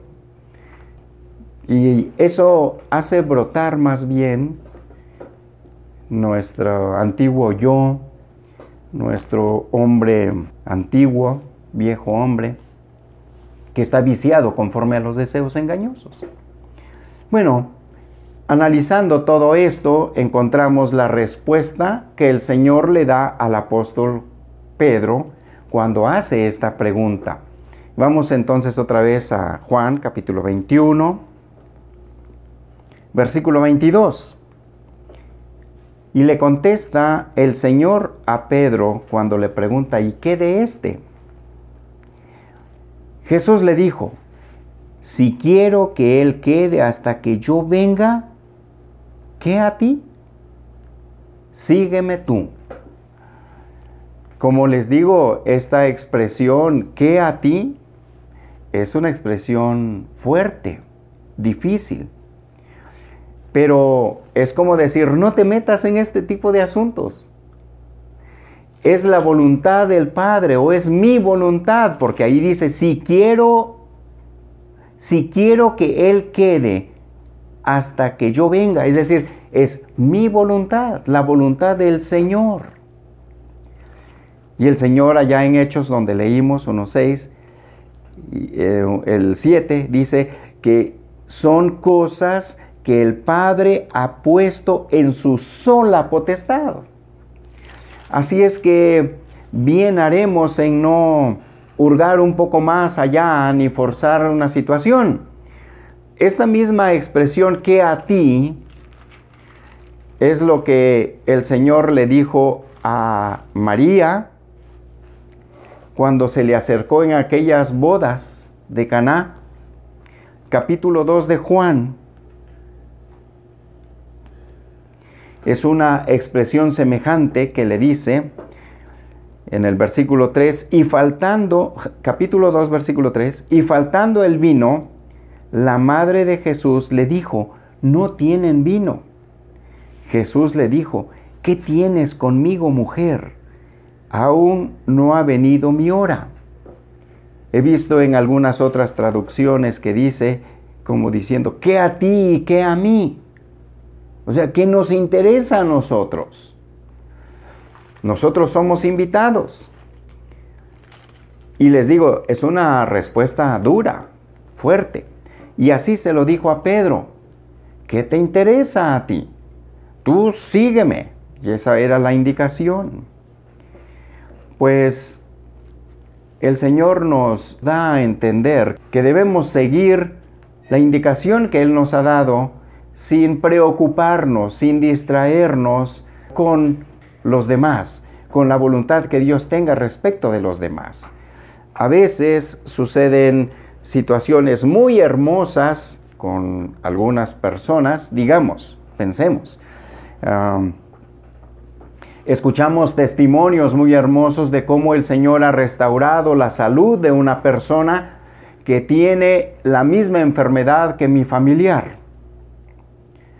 Y eso hace brotar más bien nuestro antiguo yo, nuestro hombre antiguo, viejo hombre, que está viciado conforme a los deseos engañosos. Bueno, analizando todo esto, encontramos la respuesta que el Señor le da al apóstol Pedro cuando hace esta pregunta. Vamos entonces otra vez a Juan capítulo veintiuno, versículo veintidós. Y le contesta el Señor a Pedro cuando le pregunta, ¿y qué de este? Jesús le dijo, si quiero que él quede hasta que yo venga, ¿qué a ti? Sígueme tú. Como les digo, esta expresión, ¿qué a ti? Es una expresión fuerte, difícil. Pero es como decir, no te metas en este tipo de asuntos. Es la voluntad del Padre o es mi voluntad, porque ahí dice, si quiero, si quiero que Él quede hasta que yo venga. Es decir, es mi voluntad, la voluntad del Señor. Y el Señor allá en Hechos, donde leímos uno seis, el siete, dice que son cosas que el Padre ha puesto en su sola potestad. Así es que bien haremos en no hurgar un poco más allá ni forzar una situación. Esta misma expresión, que a ti, es lo que el Señor le dijo a María cuando se le acercó en aquellas bodas de Caná. Capítulo dos de Juan. Es una expresión semejante que le dice en el versículo tres, y faltando, capítulo dos, versículo tres, y faltando el vino, la madre de Jesús le dijo, no tienen vino. Jesús le dijo, ¿qué tienes conmigo, mujer? Aún no ha venido mi hora. He visto en algunas otras traducciones que dice, como diciendo, ¿qué a ti y qué a mí? O sea, ¿qué nos interesa a nosotros? Nosotros somos invitados. Y les digo, es una respuesta dura, fuerte. Y así se lo dijo a Pedro. ¿Qué te interesa a ti? Tú sígueme. Y esa era la indicación. Pues el Señor nos da a entender que debemos seguir la indicación que Él nos ha dado sin preocuparnos, sin distraernos con los demás, con la voluntad que Dios tenga respecto de los demás. A veces suceden situaciones muy hermosas con algunas personas, digamos, pensemos. Um, escuchamos testimonios muy hermosos de cómo el Señor ha restaurado la salud de una persona que tiene la misma enfermedad que mi familiar.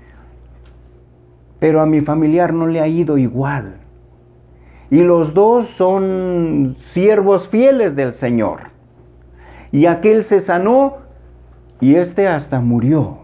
pero a mi familiar no le ha ido igual. Y los dos son siervos fieles del Señor. Y aquel se sanó y este hasta murió.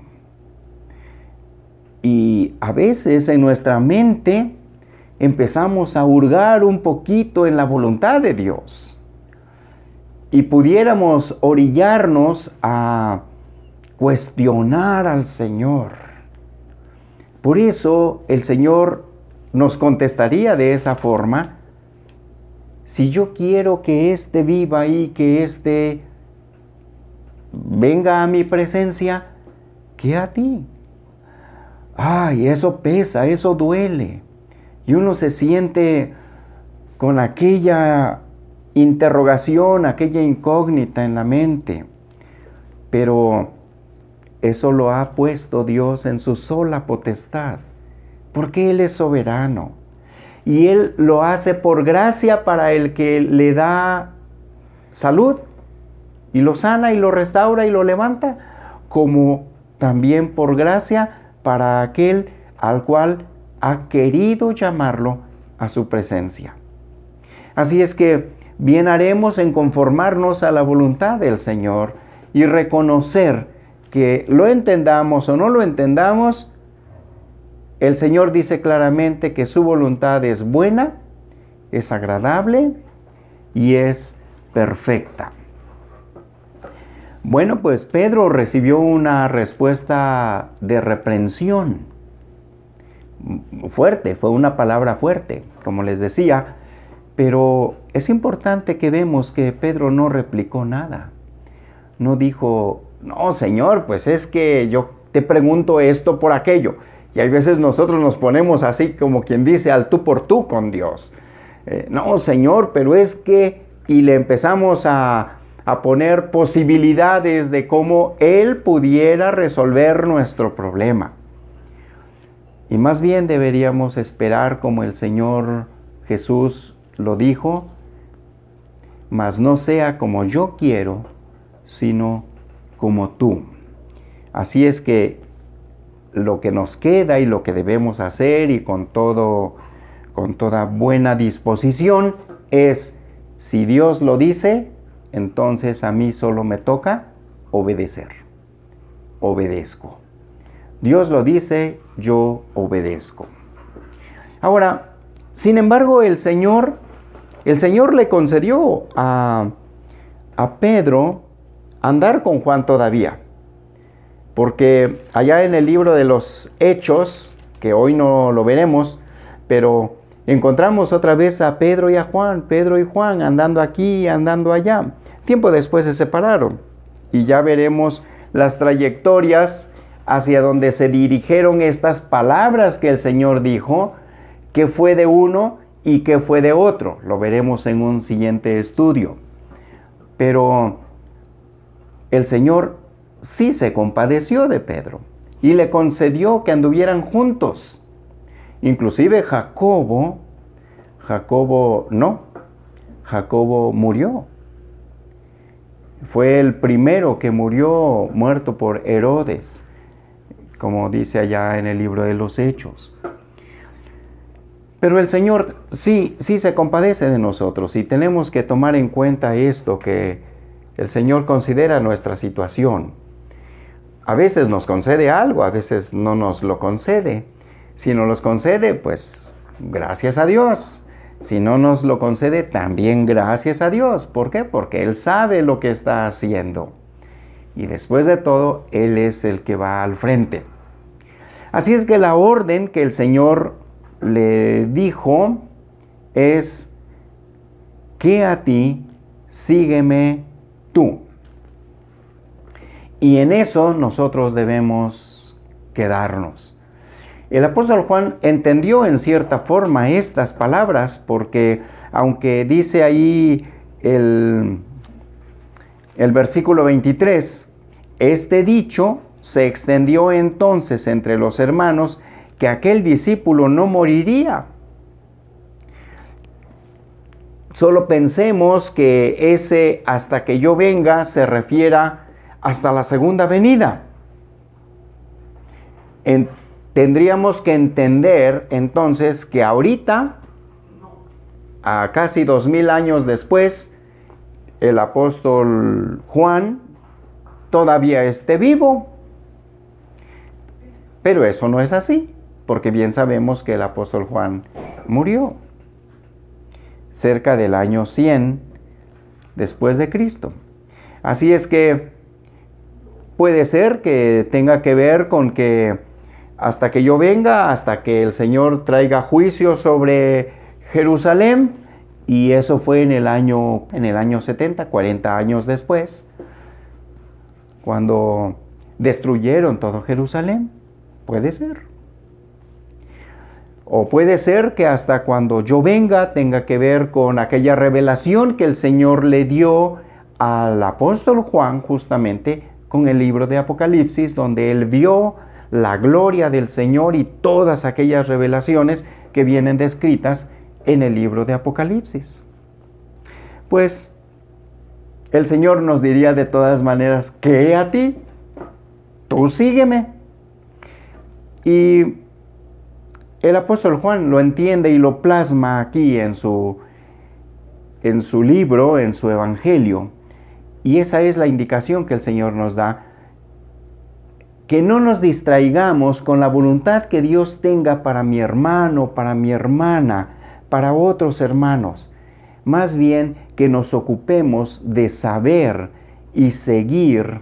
Y a veces en nuestra mente empezamos a hurgar un poquito en la voluntad de Dios. Y pudiéramos orillarnos a cuestionar al Señor. Por eso el Señor nos contestaría de esa forma: si yo quiero que éste viva y que éste venga a mi presencia, ¿qué a ti? Ay, eso pesa, eso duele. Y uno se siente con aquella interrogación, aquella incógnita en la mente. Pero eso lo ha puesto Dios en su sola potestad, porque Él es soberano. Y Él lo hace por gracia para el que le da salud, y lo sana y lo restaura y lo levanta, como también por gracia para aquel al cual ha querido llamarlo a su presencia. Así es que bien haremos en conformarnos a la voluntad del Señor y reconocer que lo entendamos o no lo entendamos, el Señor dice claramente que su voluntad es buena, es agradable y es perfecta. Bueno, pues Pedro recibió una respuesta de reprensión fuerte, fue una palabra fuerte, como les decía, pero es importante que vemos que Pedro no replicó nada. No dijo: no, Señor, pues es que yo te pregunto esto por aquello. Y hay veces nosotros nos ponemos así como quien dice al tú por tú con Dios. Eh, no, Señor, pero es que... Y le empezamos a, a poner posibilidades de cómo Él pudiera resolver nuestro problema. Y más bien deberíamos esperar como el Señor Jesús lo dijo: mas no sea como yo quiero, sino como tú. Así es que lo que nos queda y lo que debemos hacer, y con todo, con toda buena disposición, es: si Dios lo dice, entonces a mí solo me toca obedecer. Obedezco. Dios lo dice, yo obedezco. Ahora, sin embargo, el Señor, el Señor le concedió a, a Pedro andar con Juan todavía. Porque allá en el libro de los Hechos, que hoy no lo veremos, pero encontramos otra vez a Pedro y a Juan, Pedro y Juan andando aquí, andando allá. Tiempo después se separaron y ya veremos las trayectorias hacia donde se dirigieron estas palabras que el Señor dijo, que fue de uno y que fue de otro. Lo veremos en un siguiente estudio. Pero el Señor sí se compadeció de Pedro y le concedió que anduvieran juntos. Inclusive Jacobo, Jacobo no, Jacobo murió. Fue el primero que murió muerto por Herodes, como dice allá en el libro de los Hechos. Pero el Señor sí, sí se compadece de nosotros, y tenemos que tomar en cuenta esto, que el Señor considera nuestra situación. A veces nos concede algo, a veces no nos lo concede. Si nos lo concede, pues gracias a Dios. Si no nos lo concede, también gracias a Dios. ¿Por qué? Porque Él sabe lo que está haciendo. Y después de todo, Él es el que va al frente. Así es que la orden que el Señor le dijo es: que a ti, sígueme tú. Y en eso nosotros debemos quedarnos. El apóstol Juan entendió en cierta forma estas palabras, porque aunque dice ahí el, el versículo veintitrés, este dicho se extendió entonces entre los hermanos, que aquel discípulo no moriría. Solo pensemos que ese hasta que yo venga se refiera hasta la segunda venida. En, tendríamos que entender entonces que ahorita, a casi dos mil años después, el apóstol Juan todavía esté vivo. Pero eso no es así, porque bien sabemos que el apóstol Juan murió cerca del año cien después de Cristo. Así es que puede ser que tenga que ver con que hasta que yo venga, hasta que el Señor traiga juicio sobre Jerusalén, y eso fue en el año, en el año setenta, cuarenta años después, cuando destruyeron todo Jerusalén. Puede ser. O puede ser que hasta cuando yo venga tenga que ver con aquella revelación que el Señor le dio al apóstol Juan, justamente con el libro de Apocalipsis, donde él vio la gloria del Señor y todas aquellas revelaciones que vienen descritas en el libro de Apocalipsis. Pues el Señor nos diría de todas maneras: ¿qué a ti? Tú sígueme. Y el apóstol Juan lo entiende y lo plasma aquí en su, en su libro, en su evangelio. Y esa es la indicación que el Señor nos da: que no nos distraigamos con la voluntad que Dios tenga para mi hermano, para mi hermana, para otros hermanos. Más bien que nos ocupemos de saber y seguir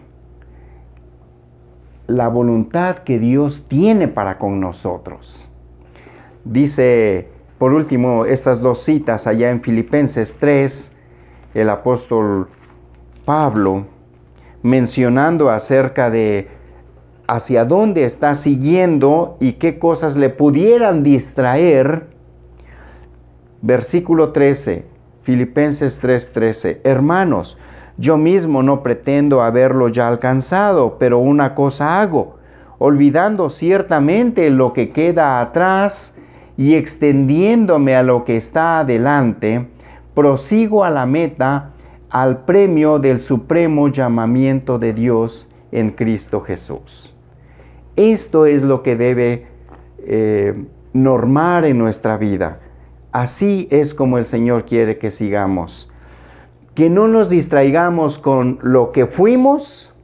la voluntad que Dios tiene para con nosotros. Dice, por último, estas dos citas allá en Filipenses tres, el apóstol Pablo, mencionando acerca de hacia dónde está siguiendo y qué cosas le pudieran distraer. Versículo trece, Filipenses tres trece. Hermanos, yo mismo no pretendo haberlo ya alcanzado, pero una cosa hago, olvidando ciertamente lo que queda atrás y extendiéndome a lo que está adelante, prosigo a la meta, al premio del supremo llamamiento de Dios en Cristo Jesús. Esto es lo que debe eh, normar en nuestra vida. Así es como el Señor quiere que sigamos. Que no nos distraigamos con lo que fuimos.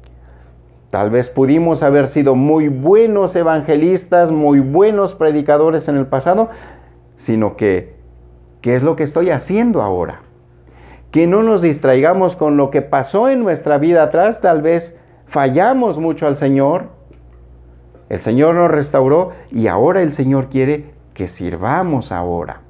Tal vez pudimos haber sido muy buenos evangelistas, muy buenos predicadores en el pasado, sino que, ¿qué es lo que estoy haciendo ahora? Que no nos distraigamos con lo que pasó en nuestra vida atrás. Tal vez fallamos mucho al Señor. El Señor nos restauró y ahora el Señor quiere que sirvamos ahora.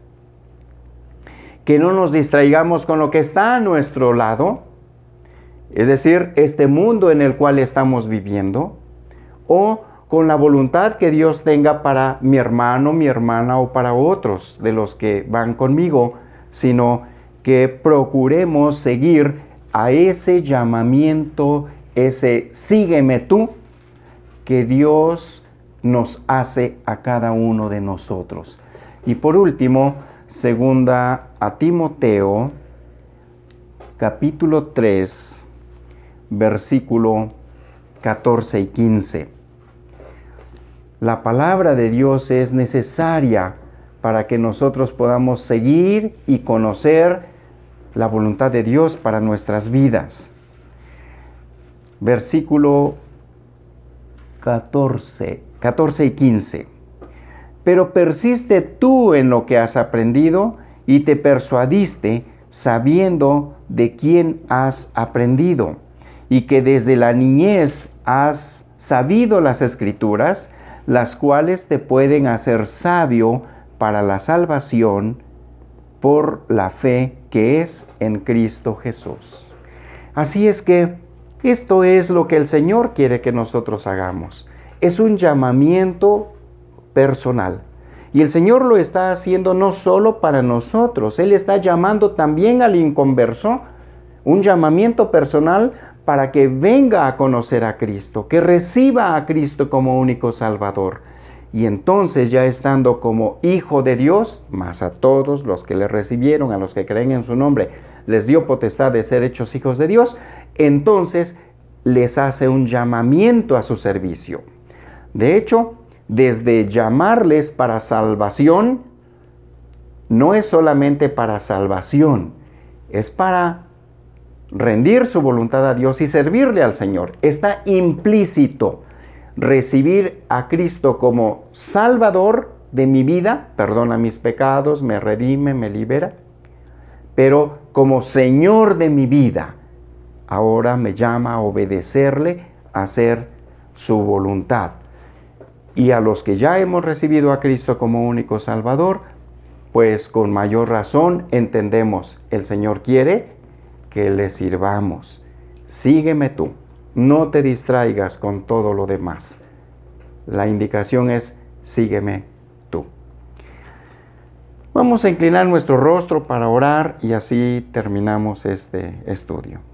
Que no nos distraigamos con lo que está a nuestro lado, es decir, este mundo en el cual estamos viviendo, o con la voluntad que Dios tenga para mi hermano, mi hermana o para otros de los que van conmigo, sino que procuremos seguir a ese llamamiento, ese sígueme tú, que Dios nos hace a cada uno de nosotros. Y por último, segunda a Timoteo, capítulo tres, versículo catorce y quince. La palabra de Dios es necesaria para que nosotros podamos seguir y conocer la voluntad de Dios para nuestras vidas. Versículo catorce, catorce y quince. Pero persiste tú en lo que has aprendido y te persuadiste sabiendo de quién has aprendido y que desde la niñez has sabido las Escrituras, las cuales te pueden hacer sabio para la salvación por la fe que es en Cristo Jesús. Así es que esto es lo que el Señor quiere que nosotros hagamos. Es un llamamiento personal. Y el Señor lo está haciendo no solo para nosotros, Él está llamando también al inconverso, un llamamiento personal para que venga a conocer a Cristo, que reciba a Cristo como único Salvador. Y entonces, ya estando como hijo de Dios, más a todos los que le recibieron, a los que creen en su nombre, les dio potestad de ser hechos hijos de Dios, entonces les hace un llamamiento a su servicio. De hecho, desde llamarles para salvación, no es solamente para salvación, es para rendir su voluntad a Dios y servirle al Señor. Está implícito recibir a Cristo como Salvador de mi vida, perdona mis pecados, me redime, me libera, pero como Señor de mi vida, ahora me llama a obedecerle, a hacer su voluntad. Y a los que ya hemos recibido a Cristo como único Salvador, pues con mayor razón entendemos, el Señor quiere que le sirvamos. Sígueme tú, no te distraigas con todo lo demás. La indicación es, sígueme tú. Vamos a inclinar nuestro rostro para orar y así terminamos este estudio.